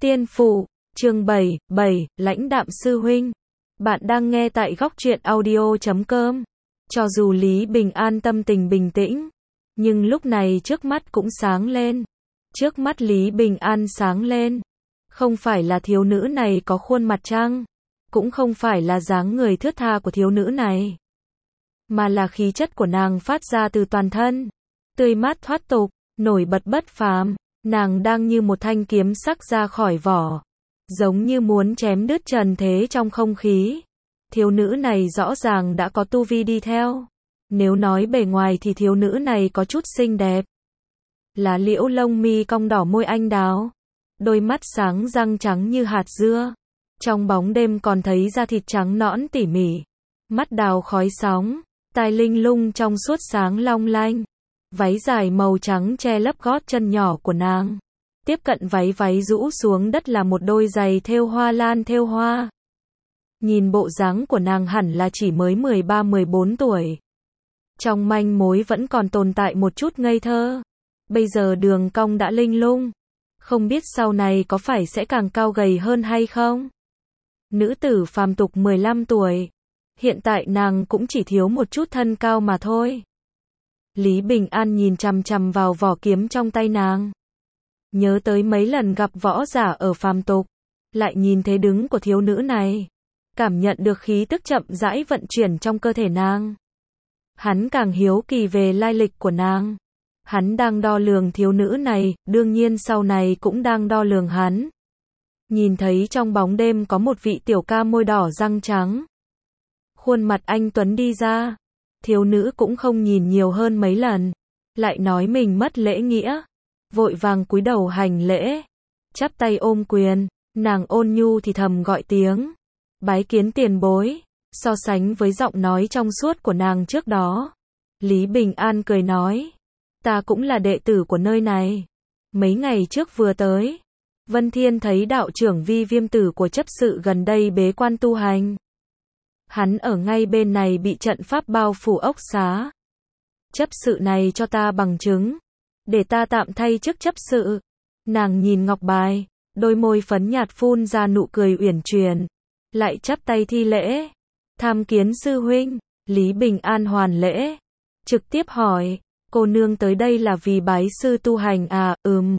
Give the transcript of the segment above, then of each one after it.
Tiên phụ, chương 7, lãnh đạm sư huynh. Bạn đang nghe tại góc truyện audio.com. Cho dù Lý Bình An tâm tình bình tĩnh, nhưng lúc này trước mắt cũng sáng lên. Trước mắt Lý Bình An sáng lên. Không phải là thiếu nữ này có khuôn mặt trăng, cũng không phải là dáng người thướt tha của thiếu nữ này, mà là khí chất của nàng phát ra từ toàn thân. Tươi mát thoát tục, nổi bật bất phàm. Nàng đang như một thanh kiếm sắc ra khỏi vỏ, giống như muốn chém đứt trần thế trong không khí. Thiếu nữ này rõ ràng đã có tu vi đi theo. Nếu nói bề ngoài thì thiếu nữ này có chút xinh đẹp. Lá liễu lông mi cong đỏ môi anh đào, đôi mắt sáng răng trắng như hạt dưa. Trong bóng đêm còn thấy da thịt trắng nõn tỉ mỉ, mắt đào khói sóng, tai linh lung trong suốt sáng long lanh. Váy dài màu trắng che lấp gót chân nhỏ của nàng. Tiếp cận váy rũ xuống đất là một đôi giày thêu hoa lan thêu hoa. Nhìn bộ dáng của nàng hẳn là chỉ mới 13-14 tuổi. Trong manh mối vẫn còn tồn tại một chút ngây thơ. Bây giờ đường cong đã linh lung. Không biết sau này có phải sẽ càng cao gầy hơn hay không? Nữ tử phàm tục 15 tuổi. Hiện tại nàng cũng chỉ thiếu một chút thân cao mà thôi. Lý Bình An nhìn chằm chằm vào vỏ kiếm trong tay nàng. Nhớ tới mấy lần gặp võ giả ở phàm tục, lại nhìn thế đứng của thiếu nữ này, cảm nhận được khí tức chậm rãi vận chuyển trong cơ thể nàng. Hắn càng hiếu kỳ về lai lịch của nàng. Hắn đang đo lường thiếu nữ này, đương nhiên sau này cũng đang đo lường hắn. Nhìn thấy trong bóng đêm có một vị tiểu ca môi đỏ răng trắng. Khuôn mặt anh tuấn đi ra. Thiếu nữ cũng không nhìn nhiều hơn mấy lần, lại nói mình mất lễ nghĩa, vội vàng cúi đầu hành lễ, chắp tay ôm quyền. Nàng ôn nhu thì thầm gọi tiếng, bái kiến tiền bối. So sánh với giọng nói trong suốt của nàng trước đó, Lý Bình An cười nói, ta cũng là đệ tử của nơi này, mấy ngày trước vừa tới. Vân Thiên thấy đạo trưởng Vi Viêm tử của chấp sự gần đây bế quan tu hành. Hắn ở ngay bên này bị trận pháp bao phủ ốc xá. Chấp sự này cho ta bằng chứng, để ta tạm thay chức chấp sự. Nàng nhìn ngọc bài, đôi môi phấn nhạt phun ra nụ cười uyển chuyển, lại chắp tay thi lễ. Tham kiến sư huynh. Lý Bình An hoàn lễ, trực tiếp hỏi, cô nương tới đây là vì bái sư tu hành à?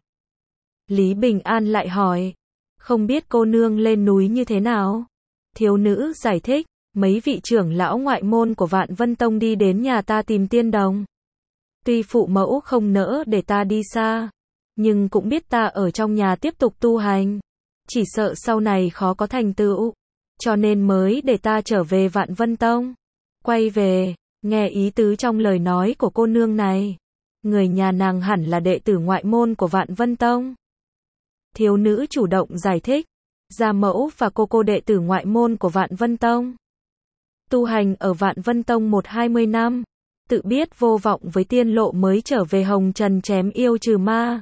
Lý Bình An lại hỏi, không biết cô nương lên núi như thế nào? Thiếu nữ giải thích, mấy vị trưởng lão ngoại môn của Vạn Vân Tông đi đến nhà ta tìm tiên đồng. Tuy phụ mẫu không nỡ để ta đi xa, nhưng cũng biết ta ở trong nhà tiếp tục tu hành, chỉ sợ sau này khó có thành tựu, cho nên mới để ta trở về Vạn Vân Tông. Quay về, nghe ý tứ trong lời nói của cô nương này, người nhà nàng hẳn là đệ tử ngoại môn của Vạn Vân Tông. Thiếu nữ chủ động giải thích, gia mẫu và cô đệ tử ngoại môn của Vạn Vân Tông. Tu hành ở Vạn Vân Tông 20 năm, tự biết vô vọng với tiên lộ mới trở về hồng trần chém yêu trừ ma.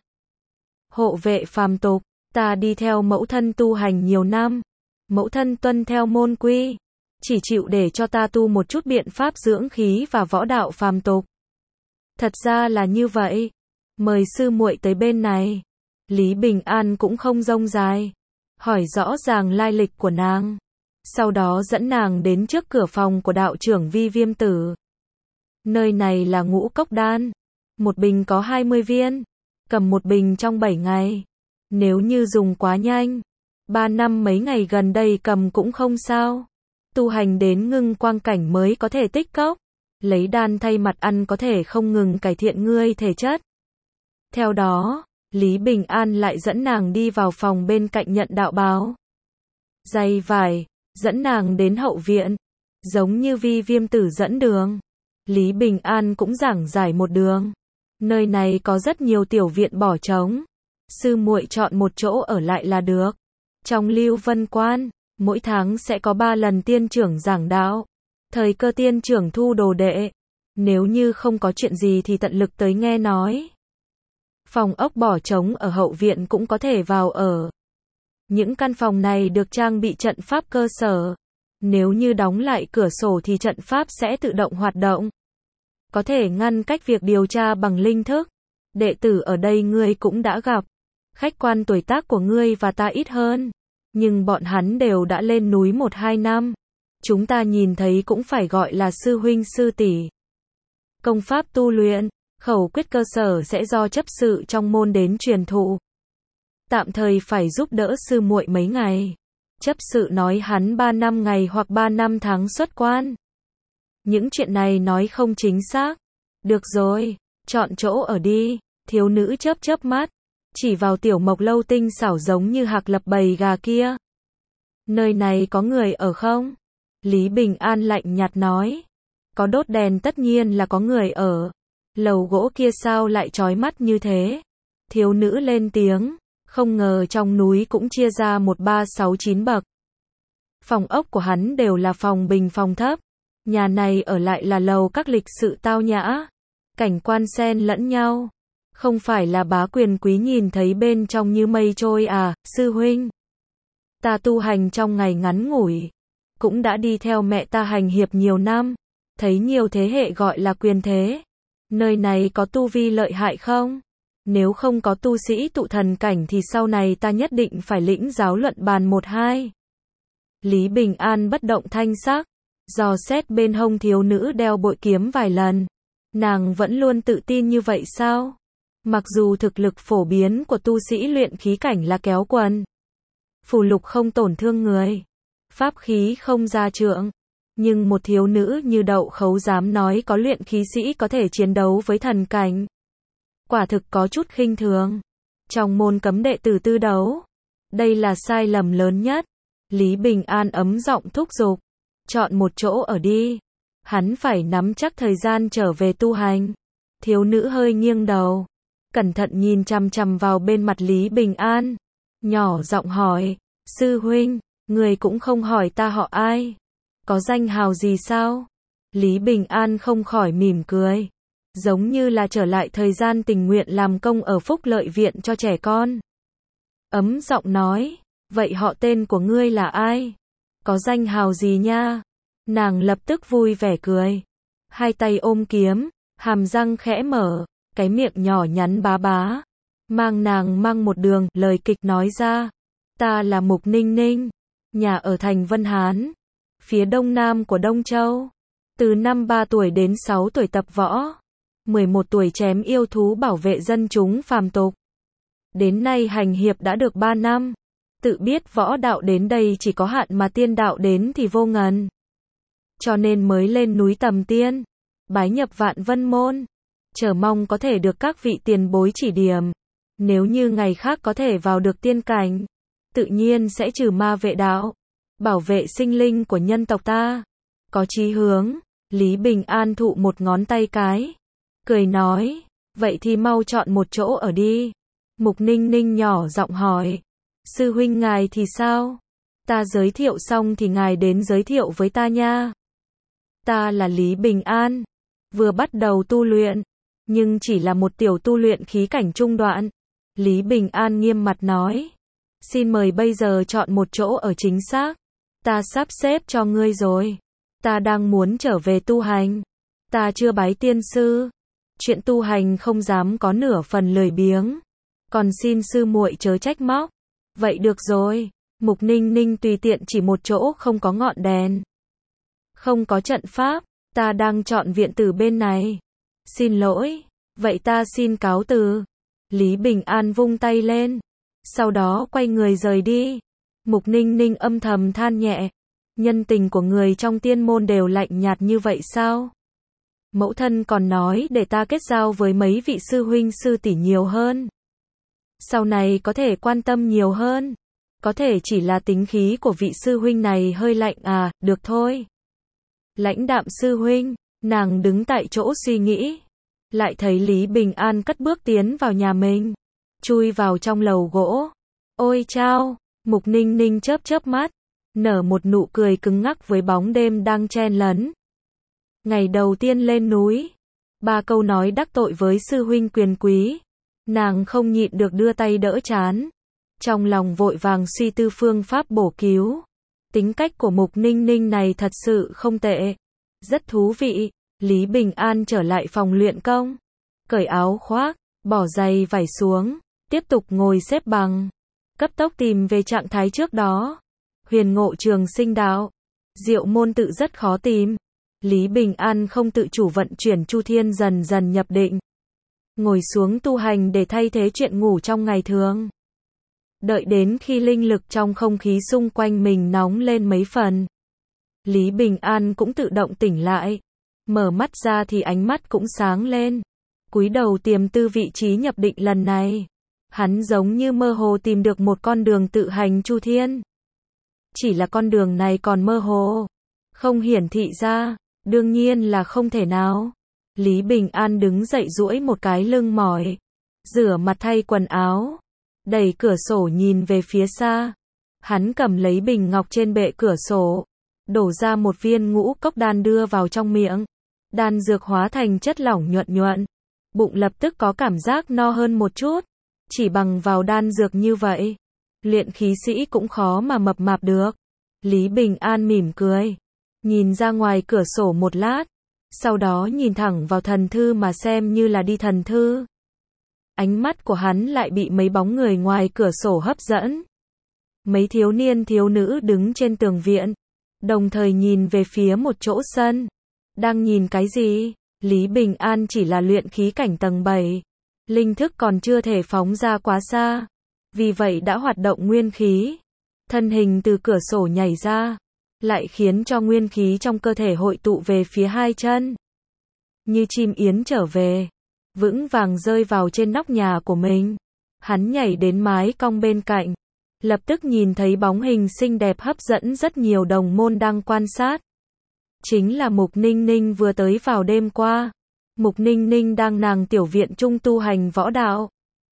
Hộ vệ phàm tục, ta đi theo mẫu thân tu hành nhiều năm, mẫu thân tuân theo môn quy, chỉ chịu để cho ta tu một chút biện pháp dưỡng khí và võ đạo phàm tục. Thật ra là như vậy, mời sư muội tới bên này. Lý Bình An cũng không rông dài, hỏi rõ ràng lai lịch của nàng. Sau đó dẫn nàng đến trước cửa phòng của đạo trưởng Vi Viêm tử. Nơi này là ngũ cốc đan. Một bình có 20 viên. Cầm một bình trong 7 ngày. Nếu như dùng quá nhanh, 3 năm mấy ngày gần đây cầm cũng không sao. Tu hành đến ngưng quang cảnh mới có thể tích cốc. Lấy đan thay mặt ăn có thể không ngừng cải thiện ngươi thể chất. Theo đó, Lý Bình An lại dẫn nàng đi vào phòng bên cạnh nhận đạo bào. Giày vải. Dẫn nàng đến hậu viện, giống như Vi Viêm tử dẫn đường. Lý Bình An cũng giảng giải một đường. Nơi này có rất nhiều tiểu viện bỏ trống. Sư muội chọn một chỗ ở lại là được. Trong Lưu Vân Quan, mỗi tháng sẽ có 3 lần tiên trưởng giảng đạo. Thời cơ tiên trưởng thu đồ đệ. Nếu như không có chuyện gì thì tận lực tới nghe nói. Phòng ốc bỏ trống ở hậu viện cũng có thể vào ở. Những căn phòng này được trang bị trận pháp cơ sở. Nếu như đóng lại cửa sổ thì trận pháp sẽ tự động hoạt động. Có thể ngăn cách việc điều tra bằng linh thức. Đệ tử ở đây ngươi cũng đã gặp. Khách quan tuổi tác của ngươi và ta ít hơn, nhưng bọn hắn đều đã lên núi 1-2 năm. Chúng ta nhìn thấy cũng phải gọi là sư huynh sư tỷ. Công pháp tu luyện, khẩu quyết cơ sở sẽ do chấp sự trong môn đến truyền thụ. Tạm thời phải giúp đỡ sư muội mấy ngày. Chấp sự nói hắn 3 năm ngày hoặc 3 năm tháng xuất quan. Những chuyện này nói không chính xác. Được rồi, chọn chỗ ở đi. Thiếu nữ chớp chớp mắt, chỉ vào tiểu mộc lâu tinh xảo giống như hạc lập bầy gà kia. Nơi này có người ở không? Lý Bình An lạnh nhạt nói. Có đốt đèn tất nhiên là có người ở. Lầu gỗ kia sao lại chói mắt như thế? Thiếu nữ lên tiếng. Không ngờ trong núi cũng chia ra 1, 3, 6, 9 bậc. Phòng ốc của hắn đều là phòng bình phòng thấp. Nhà này ở lại là lầu các lịch sự tao nhã. Cảnh quan xen lẫn nhau. Không phải là bá quyền quý nhìn thấy bên trong như mây trôi à, sư huynh. Ta tu hành trong ngày ngắn ngủi. Cũng đã đi theo mẹ ta hành hiệp nhiều năm. Thấy nhiều thế hệ gọi là quyền thế. Nơi này có tu vi lợi hại không? Nếu không có tu sĩ tụ thần cảnh thì sau này ta nhất định phải lĩnh giáo luận bàn 1-2. Lý Bình An bất động thanh sắc, dò xét bên hông thiếu nữ đeo bội kiếm vài lần. Nàng vẫn luôn tự tin như vậy sao? Mặc dù thực lực phổ biến của tu sĩ luyện khí cảnh là kéo quần, phù lục không tổn thương người, pháp khí không ra trượng, nhưng một thiếu nữ như Đậu Khấu dám nói có luyện khí sĩ có thể chiến đấu với thần cảnh. Quả thực có chút khinh thường. Trong môn cấm đệ tử tư đấu. Đây là sai lầm lớn nhất. Lý Bình An ấm giọng thúc giục. Chọn một chỗ ở đi. Hắn phải nắm chắc thời gian trở về tu hành. Thiếu nữ hơi nghiêng đầu. Cẩn thận nhìn chằm chằm vào bên mặt Lý Bình An. Nhỏ giọng hỏi. Sư huynh, người cũng không hỏi ta họ ai. Có danh hào gì sao? Lý Bình An không khỏi mỉm cười. Giống như là trở lại thời gian tình nguyện làm công ở phúc lợi viện cho trẻ con. Ấm giọng nói, vậy họ tên của ngươi là ai? Có danh hào gì nha? Nàng lập tức vui vẻ cười. Hai tay ôm kiếm, hàm răng khẽ mở, cái miệng nhỏ nhắn bá bá. Nàng mang một đường, lời kịch nói ra. Ta là Mục Ninh Ninh, nhà ở thành Vân Hán, phía đông nam của Đông Châu. Từ năm 3 tuổi đến 6 tuổi tập võ. 11 tuổi chém yêu thú bảo vệ dân chúng phàm tục. Đến nay hành hiệp đã được 3 năm. Tự biết võ đạo đến đây chỉ có hạn mà tiên đạo đến thì vô ngần. Cho nên mới lên núi tầm tiên. Bái nhập Vạn Vân Môn. Chờ mong có thể được các vị tiền bối chỉ điểm. Nếu như ngày khác có thể vào được tiên cảnh. Tự nhiên sẽ trừ ma vệ đạo. Bảo vệ sinh linh của nhân tộc ta. Có chí hướng. Lý Bình An thụ một ngón tay cái. Cười nói, vậy thì mau chọn một chỗ ở đi. Mục Ninh Ninh nhỏ giọng hỏi, sư huynh ngài thì sao? Ta giới thiệu xong thì ngài đến giới thiệu với ta nha. Ta là Lý Bình An, vừa bắt đầu tu luyện, nhưng chỉ là một tiểu tu luyện khí cảnh trung đoạn. Lý Bình An nghiêm mặt nói, xin mời bây giờ chọn một chỗ ở chính xác. Ta sắp xếp cho ngươi rồi. Ta đang muốn trở về tu hành. Ta chưa bái tiên sư. Chuyện tu hành không dám có nửa phần lười biếng. Còn xin sư muội chớ trách móc. Vậy được rồi. Mục Ninh Ninh tùy tiện chỉ một chỗ không có ngọn đèn. Không có trận pháp. Ta đang chọn viện tử bên này. Xin lỗi. Vậy ta xin cáo từ. Lý Bình An vung tay lên. Sau đó quay người rời đi. Mục Ninh Ninh âm thầm than nhẹ. Nhân tình của người trong tiên môn đều lạnh nhạt như vậy sao? Mẫu thân còn nói để ta kết giao với mấy vị sư huynh sư tỷ nhiều hơn. Sau này có thể quan tâm nhiều hơn. Có thể chỉ là tính khí của vị sư huynh này hơi lạnh à, được thôi. Lãnh đạm sư huynh, nàng đứng tại chỗ suy nghĩ. Lại thấy Lý Bình An cất bước tiến vào nhà mình. Chui vào trong lầu gỗ. Ôi chao, Mục Ninh Ninh chớp chớp mắt. Nở một nụ cười cứng ngắc với bóng đêm đang chen lấn. Ngày đầu tiên lên núi, 3 câu nói đắc tội với sư huynh quyền quý. Nàng không nhịn được đưa tay đỡ trán. Trong lòng vội vàng suy tư phương pháp bổ cứu. Tính cách của Mục Ninh Ninh này thật sự không tệ. Rất thú vị. Lý Bình An trở lại phòng luyện công. Cởi áo khoác, bỏ giày vải xuống. tiếp tục ngồi xếp bằng, cấp tốc tìm về trạng thái trước đó. Huyền Ngộ Trường Sinh Đạo, Diệu môn tự rất khó tìm. Lý Bình An không tự chủ vận chuyển Chu Thiên dần dần nhập định, ngồi xuống tu hành để thay thế chuyện ngủ trong ngày thường. Đợi đến khi linh lực trong không khí xung quanh mình nóng lên mấy phần, Lý Bình An cũng tự động tỉnh lại. Mở mắt ra thì ánh mắt cũng sáng lên. Cúi đầu tiềm tư vị trí nhập định lần này. Hắn giống như mơ hồ tìm được một con đường tự hành Chu Thiên. Chỉ là con đường này còn mơ hồ, không hiển thị ra, đương nhiên là không thể nào. Lý Bình An đứng dậy duỗi một cái lưng mỏi, rửa mặt thay quần áo, đẩy cửa sổ nhìn về phía xa. Hắn cầm lấy bình ngọc trên bệ cửa sổ, đổ ra một viên ngũ cốc đan đưa vào trong miệng. Đan dược hóa thành chất lỏng nhuận nhuận, bụng lập tức có cảm giác no hơn một chút. Chỉ bằng vào đan dược như vậy, luyện khí sĩ cũng khó mà mập mạp được. Lý Bình An mỉm cười, nhìn ra ngoài cửa sổ một lát, sau đó nhìn thẳng vào thần thư mà xem như là đi thần thư. Ánh mắt của hắn lại bị mấy bóng người ngoài cửa sổ hấp dẫn. Mấy thiếu niên thiếu nữ đứng trên tường viện, đồng thời nhìn về phía một chỗ sân. Đang nhìn cái gì? Lý Bình An chỉ là luyện khí cảnh tầng 7. Linh thức còn chưa thể phóng ra quá xa. Vì vậy đã hoạt động nguyên khí. Thân hình từ cửa sổ nhảy ra, lại khiến cho nguyên khí trong cơ thể hội tụ về phía hai chân. Như chim yến trở về, vững vàng rơi vào trên nóc nhà của mình. Hắn nhảy đến mái cong bên cạnh, lập tức nhìn thấy bóng hình xinh đẹp hấp dẫn rất nhiều đồng môn đang quan sát. Chính là Mục Ninh Ninh vừa tới vào đêm qua. Mục Ninh Ninh đang nàng tiểu viện trung tu hành võ đạo.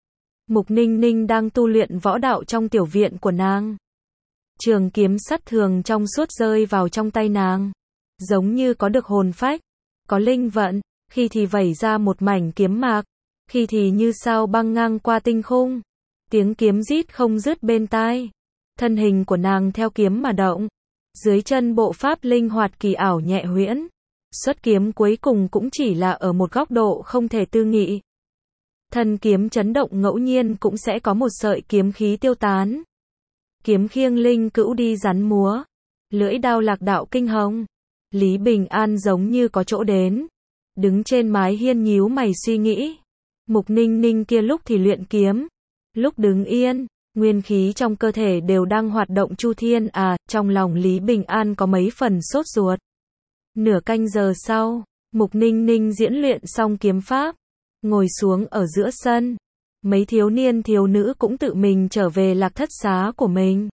Mục Ninh Ninh đang tu luyện võ đạo trong tiểu viện của nàng. Trường kiếm sắt thường trong suốt rơi vào trong tay nàng, giống như có được hồn phách, có linh vận, khi thì vẩy ra một mảnh kiếm mạc, khi thì như sao băng ngang qua tinh khung. Tiếng kiếm rít không dứt bên tai. Thân hình của nàng theo kiếm mà động. Dưới chân bộ pháp linh hoạt kỳ ảo nhẹ huyễn. Xuất kiếm cuối cùng cũng chỉ là ở một góc độ không thể tư nghị. Thân kiếm chấn động ngẫu nhiên cũng sẽ có một sợi kiếm khí tiêu tán. Kiếm khiêng linh cữu đi rắn múa, lưỡi đao lạc đạo kinh hồng. Lý Bình An giống như có chỗ đến, đứng trên mái hiên nhíu mày suy nghĩ. Mục Ninh Ninh kia lúc thì luyện kiếm, lúc đứng yên, nguyên khí trong cơ thể đều đang hoạt động Chu Thiên à. Trong lòng Lý Bình An có mấy phần sốt ruột. Nửa canh giờ sau, Mục Ninh Ninh diễn luyện xong kiếm pháp, ngồi xuống ở giữa sân. Mấy thiếu niên thiếu nữ cũng tự mình trở về lạc thất xá của mình.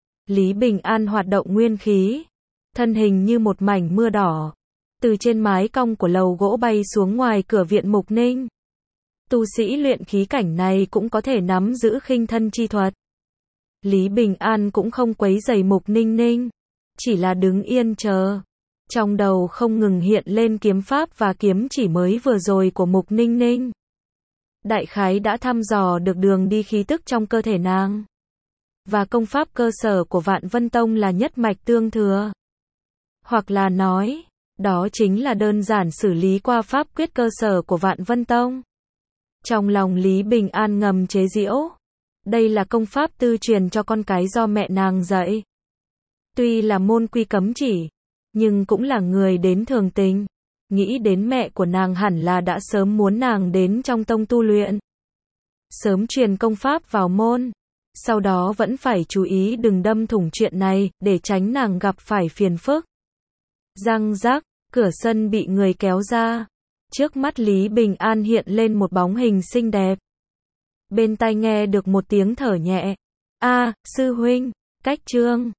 Lý Bình An hoạt động nguyên khí, thân hình như một mảnh mưa đỏ, từ trên mái cong của lầu gỗ bay xuống ngoài cửa viện Mục Ninh. Tu sĩ luyện khí cảnh này cũng có thể nắm giữ khinh thân chi thuật. Lý Bình An cũng không quấy rầy Mục Ninh Ninh, chỉ là đứng yên chờ. Trong đầu không ngừng hiện lên kiếm pháp và kiếm chỉ mới vừa rồi của Mục Ninh Ninh. Đại khái đã thăm dò được đường đi khí tức trong cơ thể nàng. Và công pháp cơ sở của Vạn Vân Tông là nhất mạch tương thừa. Hoặc là nói, đó chính là đơn giản xử lý qua pháp quyết cơ sở của Vạn Vân Tông. Trong lòng Lý Bình An ngầm chế giễu. Đây là công pháp tư truyền cho con cái do mẹ nàng dạy. Tuy là môn quy cấm chỉ, nhưng cũng là người đến thường tình. Nghĩ đến mẹ của nàng hẳn là đã sớm muốn nàng đến trong tông tu luyện. Sớm truyền công pháp vào môn. Sau đó vẫn phải chú ý đừng đâm thủng chuyện này, để tránh nàng gặp phải phiền phức. Răng rắc, cửa sân bị người kéo ra. Trước mắt Lý Bình An hiện lên một bóng hình xinh đẹp. Bên tai nghe được một tiếng thở nhẹ. A, sư huynh, cách trương.